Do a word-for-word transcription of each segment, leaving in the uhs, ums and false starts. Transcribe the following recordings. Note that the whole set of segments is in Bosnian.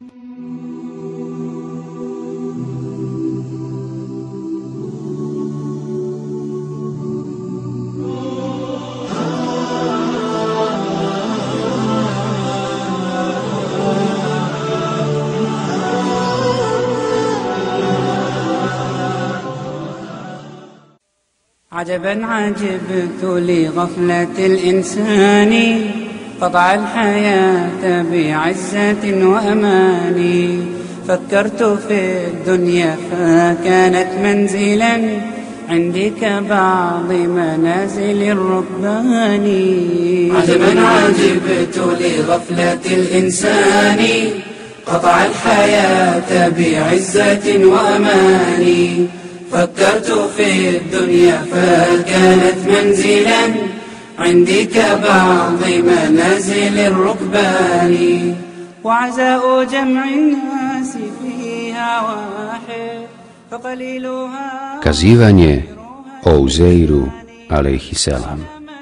عجبا عجبت لغفلة الإنسان قطع الحياة بعزة وأمان فكرت في الدنيا فكانت منزلا عندي كبعض منازل الركبان عجبا عجبت لغفلة الإنسان قطع الحياة بعزة وأمان فكرت في الدنيا فكانت منزلا عندي كبعض منازل الركبان وعزاء جمع الناس فيها واحد فقليلها. Kazivanje o Uzeiru alejhiselam.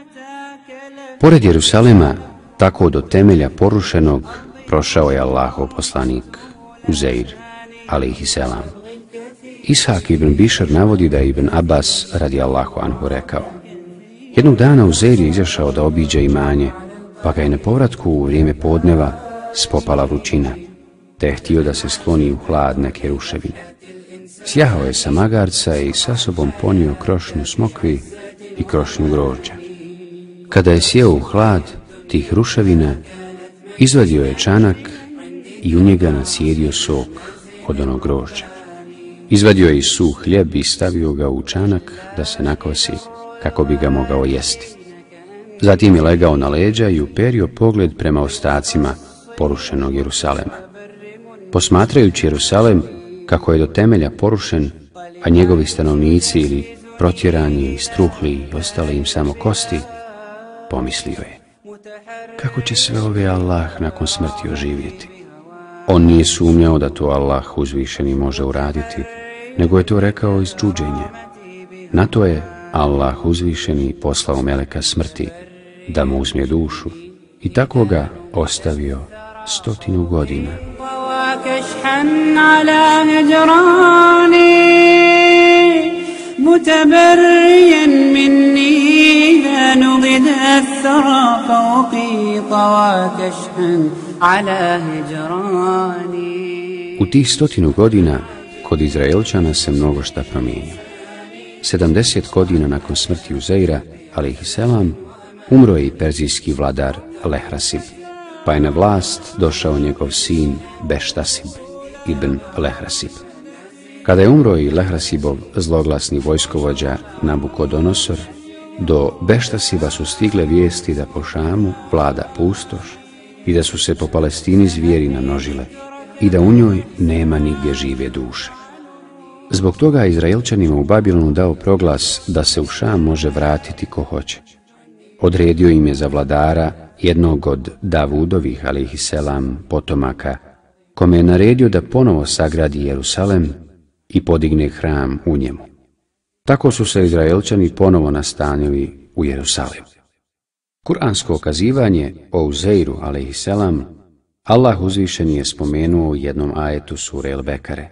Pored Jerusalema, tako do temelja porušenog, prošao je Allahov poslanik Uzeir alejhiselam. Ishak ibn Bišar navodi da je Ibn Abbas radijallahu anhu rekao: jednog dana Uzeir je izašao da obiđe imanje, pa ga je na povratku u vrijeme podneva spopala vrućina, te je htio da se skloni u hlad neke ruševine. Sjahao je sa magarca i sa sobom ponio krošnju smokvi i krošnju grožđa. Kada je sjeo u hlad tih ruševina, izvadio je čanak i u njega nacijedio sok od onog grožđa. Izvadio je i suh hljeb i stavio ga u čanak da se nakosi kako bi ga mogao jesti. Zatim je legao na leđa i uperio pogled prema ostacima porušenog Jerusalema. Posmatrajući Jerusalem kako je do temelja porušen, a njegovi stanovnici ili protjerani i struhli i ostale im samo kosti, pomislio je: kako će sve ove Allah nakon smrti oživjeti? On nije sumnjao da to Allah uzvišeni može uraditi, nego je to rekao iz čuđenja. Na to je Allah uzvišeni poslao meleka smrti da mu uzme dušu i tako ga ostavio stotinu godina. U tih stotinu godina kod Izraelčana se mnogo šta promijenilo. sedamdeset godina nakon smrti Uzeira alejhiselam umro je i perzijski vladar Lehrasib, pa je na vlast došao njegov sin Beštasib ibn Lehrasib. Kada je umro i Lehrasibov zloglasni vojskovođa Nabukodonosor, do Beštasiba su stigle vijesti da po Šamu vlada pustoš i da su se po Palestini zvijeri namnožile i da u njoj nema nigdje žive duše. Zbog toga je Izraelčanima u Babilonu dao proglas da se u Šam može vratiti ko hoće. Odredio im je za vladara jednog od Davudovih alejhiselam potomaka, kome je naredio da ponovo sagradi Jerusalem i podigne hram u njemu. Tako su se Izraelčani ponovo nastanili u Jerusalemu. Kur'ansko kazivanje o Uzeiru alejhiselam Allah uzvišeni je spomenuo u jednom ajetu sure El-Bekare.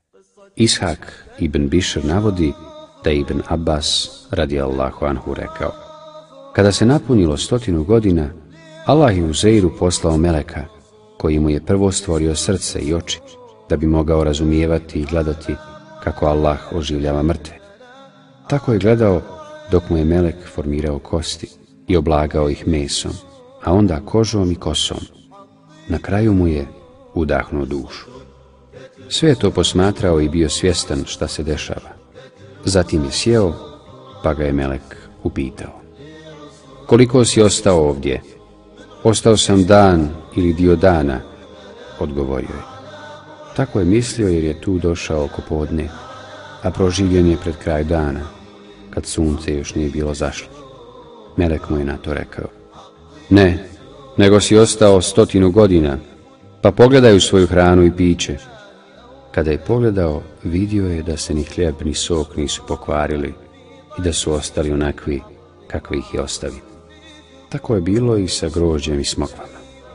Ishak ibn Bišar navodi da je Ibn Abbas radijallahu anhu rekao: kada se napunilo stotinu godina, Allah je Uzeiru poslao meleka, koji mu je prvo stvorio srce i oči, da bi mogao razumijevati i gledati kako Allah oživljava mrtve. Tako je gledao dok mu je melek formirao kosti i oblagao ih mesom, a onda kožom i kosom. Na kraju mu je udahnuo dušu. Sve je to posmatrao i bio svjestan šta se dešava. Zatim je sjeo, pa ga je melek upitao: koliko si ostao ovdje? Ostao sam dan ili dio dana, odgovorio je. Tako je mislio jer je tu došao oko podne, a proživljen je pred kraj dana, kad sunce još nije bilo zašlo. Melek mu je na to rekao: ne, nego si ostao stotinu godina, pa pogledaj u svoju hranu i piće. Kada je pogledao, vidio je da se ni hljeb ni sok nisu pokvarili i da su ostali onakvi kakvi ih je ostavio. Tako je bilo i sa grožđem i smokvama.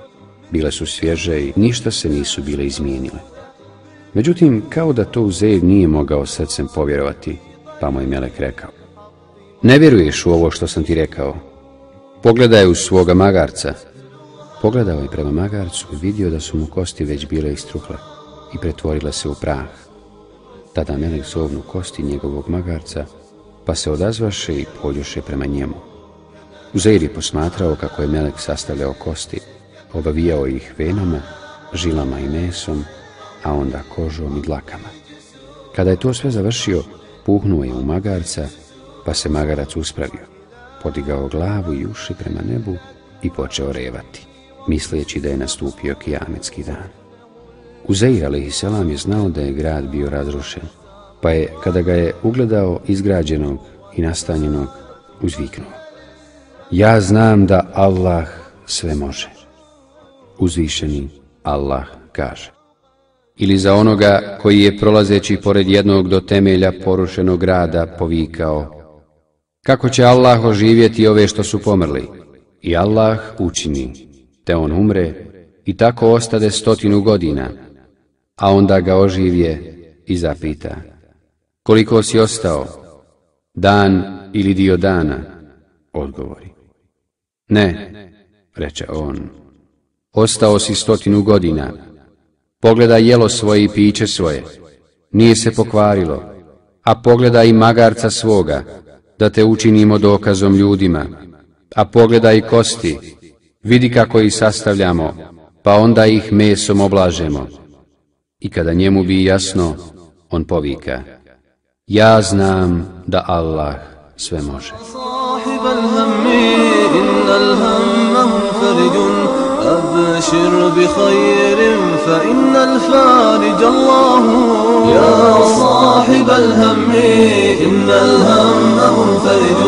bile su svježe i ništa se nisu bile izmijenile. Međutim, kao da to Uzeir nije mogao srcem povjerovati, pa mu je Melek rekao: ne vjeruješ u ovo što sam ti rekao? Pogledaj u svoga magarca. Pogledao je prema magarcu i vidio da su mu kosti već bile istruhle i pretvorile se u prah. Tada Melek zovnu kosti njegovog magarca, pa se odazvaše i pođoše prema njemu. Uzeir je posmatrao kako je Melek sastavljao kosti, obavijao ih venama, žilama i mesom, a onda kožom i dlakama. Kada je to sve završio, puhnuo je u magarca, pa se magarac uspravio, podigao glavu i uši prema nebu i počeo revati, misleći da je nastupio kijametski dan. Uzeir alejhiselam je znao da je grad bio razrušen, pa je, kada ga je ugledao izgrađenog i nastanjenog, uzviknuo: ja znam da Allah sve može. Uzvišeni Allah kaže: ili za onoga koji je prolazeći pored jednog do temelja porušenog grada povikao: kako će Allah oživjeti ove što su pomrli? I Allah učini, te on umre i tako ostade stotinu godina, a onda ga oživje i zapita: koliko si ostao? Dan ili dio dana? Odgovori: ne, reče on, ostao si stotinu godina. Pogledaj jelo svoje i piće svoje, nije se pokvarilo, a pogledaj i magarca svoga, da te učinimo dokazom ljudima, a pogledaj kosti, vidi kako ih sastavljamo, pa onda ih mesom oblažemo. I kada njemu bi jasno, on povika: ja znam da Allah sve može. أبشر بخير فإن الفارج الله يا صاحب الهم إن الهم منفرج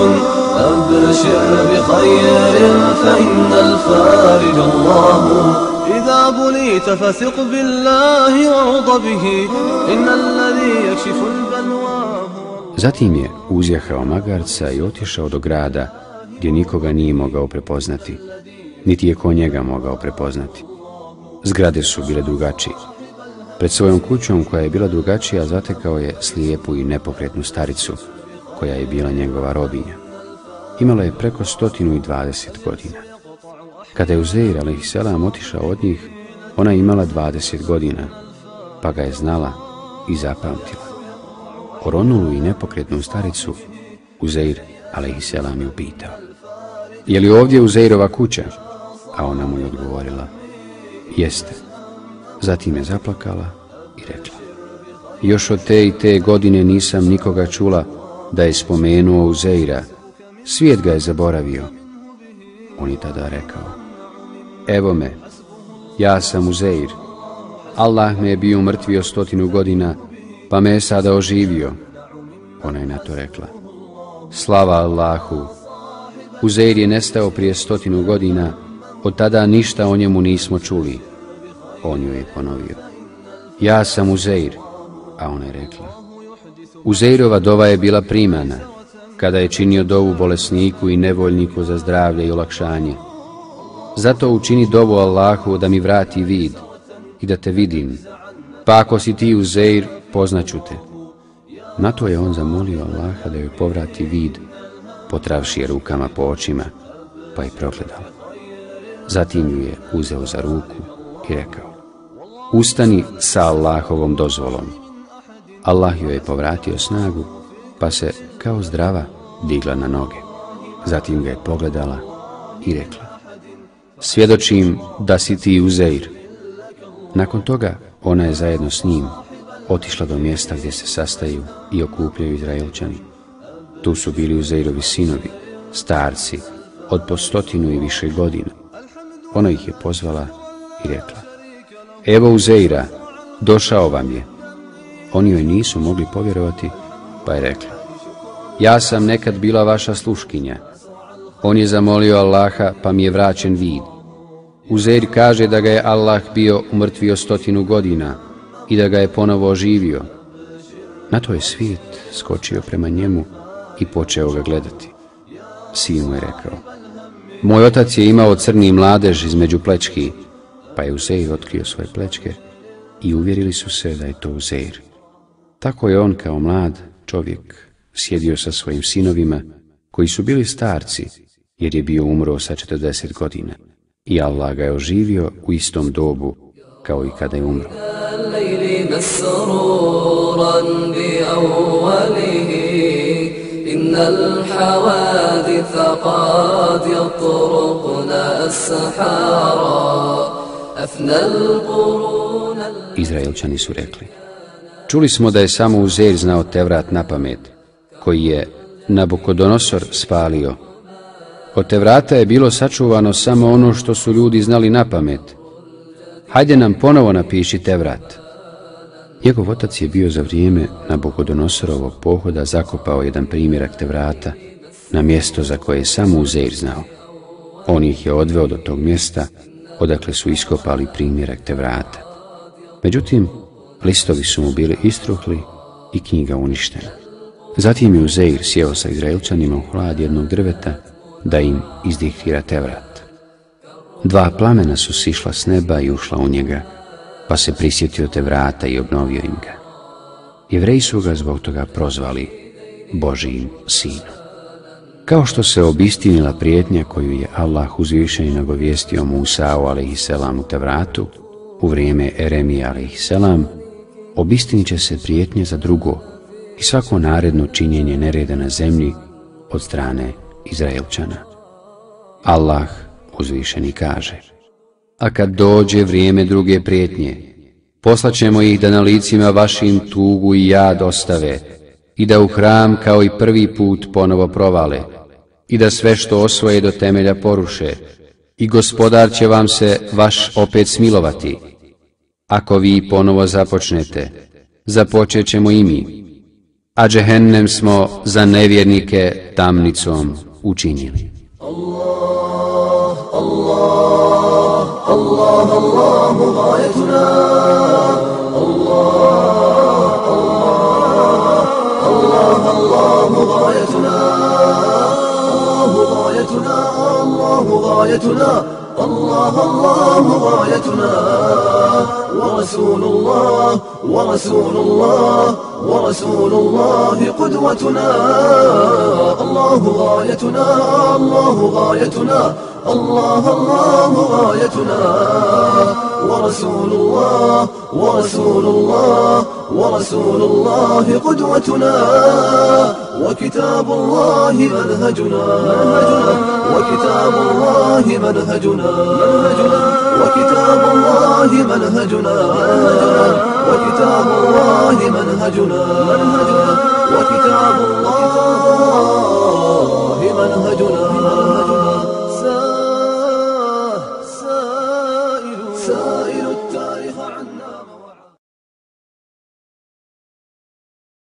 أبشر بخير فإن الفارج الله إذا بليت فثق بالله وارض به إن الذي يكشف البلوى. Zatim je uzjahao magarca i otišao do grada gdje nikoga nije mogao prepoznati, niti je ko njega mogao prepoznati. Zgrade su bile drugačije. Pred svojom kućom, koja je bila drugačija, zatekao je slijepu i nepokretnu staricu, koja je bila njegova robinja. Imala je preko stotinu i dvadeset godina. Kada je Uzeir alejhiselam otišao od njih, ona je imala dvadeset godina, pa ga je znala i zapamtila. Oronulu i nepokretnu staricu Uzeir alejhiselam je upitao: je li ovdje Uzeirova kuća? A ona mu je odgovorila: jeste. Zatim je zaplakala i rekla: još od te i te godine nisam nikoga čula da je spomenuo Uzeira, svijet ga je zaboravio. On je tada rekao: evo me, ja sam Uzeir, Allah me je bio umrtvio stotinu godina, pa me je sada oživio. Ona je na to rekla: slava Allahu, Uzeir je nestao prije stotinu godina, od tada ništa o njemu nismo čuli. On joj je ponovio: ja sam Uzeir. A ona je rekla: Uzeirova dova je bila primana, kada je činio dovu bolesniku i nevoljniku za zdravlje i olakšanje. Zato učini dovu Allahu da mi vrati vid i da te vidim, pa ako si ti Uzeir, poznaću te. Na to je on zamolio Allaha da joj povrati vid, potravši je rukama po očima, pa je progledala. Zatim ju je uzeo za ruku i rekao: ustani sa Allahovom dozvolom. Allah joj je povratio snagu, pa se kao zdrava digla na noge. Zatim ga je pogledala i rekla: svjedočim da si ti Uzeir. Nakon toga ona je zajedno s njim otišla do mjesta gdje se sastaju i okupljaju Izraelčani. Tu su bili Uzeirovi sinovi, starci, od po stotinu i više godina. Ona ih je pozvala i rekla: evo Uzeira, došao vam je. Oni joj nisu mogli povjerovati, pa je rekla: ja sam nekad bila vaša sluškinja. On je zamolio Allaha, pa mi je vraćen vid. Uzeir kaže da ga je Allah bio umrtvio stotinu godina i da ga je ponovo oživio. Na to je svijet skočio prema njemu i počeo ga gledati. Sin mu je rekao: moj otac je imao crni mladež između plečki, pa je Uzeir otkrio svoje plećke i uvjerili su se da je to Uzeir. Tako je on kao mlad čovjek sjedio sa svojim sinovima, koji su bili starci, jer je bio umro sa četrdeset godina, i Allah ga je oživio u istom dobu kao i kada je umro. Izraelčani su rekli: čuli smo da je samo Uzeir znao Tevrat na pamet, koji je Nabukodonosor spalio. Od Tevrata je bilo sačuvano samo ono što su ljudi znali na pamet. Hajde nam ponovo napiši Tevrat. Njegov otac je bio za vrijeme Nabukodonosorovog pohoda zakopao jedan primjerak Tevrata na mjesto za koje je samo Uzeir znao. On ih je odveo do tog mjesta odakle su iskopali primjerak Tevrata. Međutim, listovi su mu bili istruhli i knjiga uništena. Zatim je Uzeir sjeo sa Izraelčanima u hlad jednog drveta da im izdiktira Tevrat. Dva plamena su sišla s neba i ušla u njega, pa se prisjetio Tevrata i obnovio im ga. Jevreji su ga zbog toga prozvali Božijim sinom. Kao što se obistinila prijetnja koju je Allah uzvišeni nagovijestio Musau alejhiselam u Tevratu u vrijeme Eremije alejhiselam, obistinit će se prijetnje za drugo i svako naredno činjenje nereda na zemlji od strane Izraelčana. Allah uzvišeni kaže: a kad dođe vrijeme druge prijetnje, poslaćemo ih da na licima vašim tugu i jad ostave i da u hram kao i prvi put ponovo provale i da sve što osvoje do temelja poruše i Gospodar će vam se vaš opet smilovati. Ako vi ponovo započnete, započet ćemo i mi, a džehennem smo za nevjernike tamnicom učinili. Allah, Allah, Allah, Allahu ghajetuna. Allah, Allah, Allah, Allahu ghajetuna. Allahu ghajetuna, Allahu ghajetuna. Allah, Allahu ghajetuna. Wa Rasulullah, wa Rasulullah, wa Rasulullah qudwatuna. Allahu ghajetuna, Allahu ghajetuna. Allah, Allahu ghajetuna. Wa Rasulullah, wa Rasulullah, wa Rasulullah qudwatuna. Wa kitabullah manhajuna, wa kitabullah manhajuna, wa kitabullah manhajuna, wa kitabullah manhajuna, wa kitabullah manhajuna. سائل التاريخ عنا